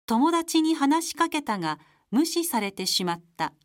友達に話しかけたが無視されてしまった。